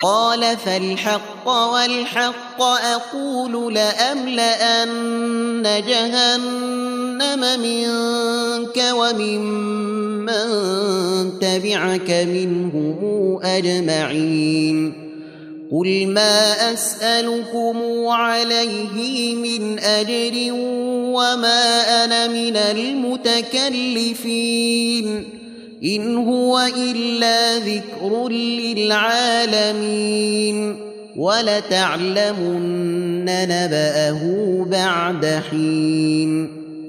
قال فالحق والحق أقول لأملأن جهنم منك وممن تبعك منهم أجمعين قل ما أسألكم عليه من أجر وما أنا من المتكلفين إن هو إلا ذكر للعالمين ولتعلمن نبأه بعد حين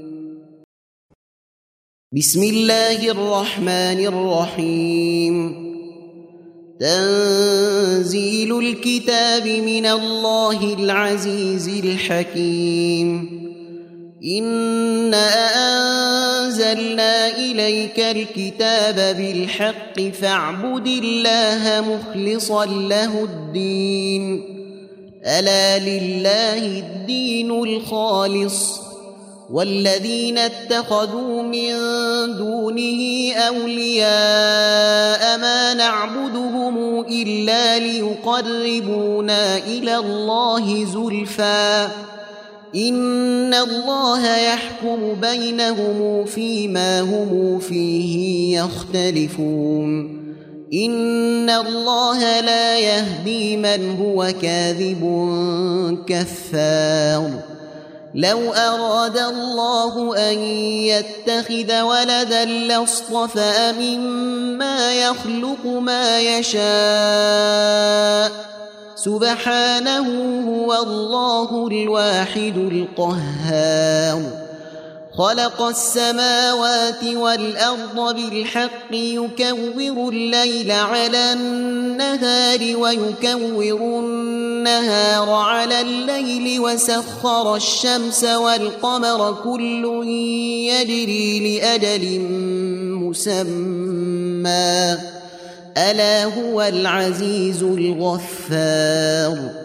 بسم الله الرحمن الرحيم تنزيل الكتاب من الله العزيز الحكيم إنا أنزلنا إليك الكتاب بالحق فاعبد الله مخلصا له الدين ألا لله الدين الخالص والذين اتخذوا من دونه أولياء ما نعبدهم إلا ليقربونا إلى الله زلفى إن الله يحكم بينهم فيما هم فيه يختلفون إن الله لا يهدي من هو كاذب كفار لو أراد الله أن يتخذ ولدا لاصطفى مما يخلق ما يشاء سبحانه هو الله الواحد القهار خلق السماوات والأرض بالحق يكور الليل على النهار ويكور النهار على الليل وسخر الشمس والقمر كل يجري لأجل مسمى ألا هو العزيز الغفار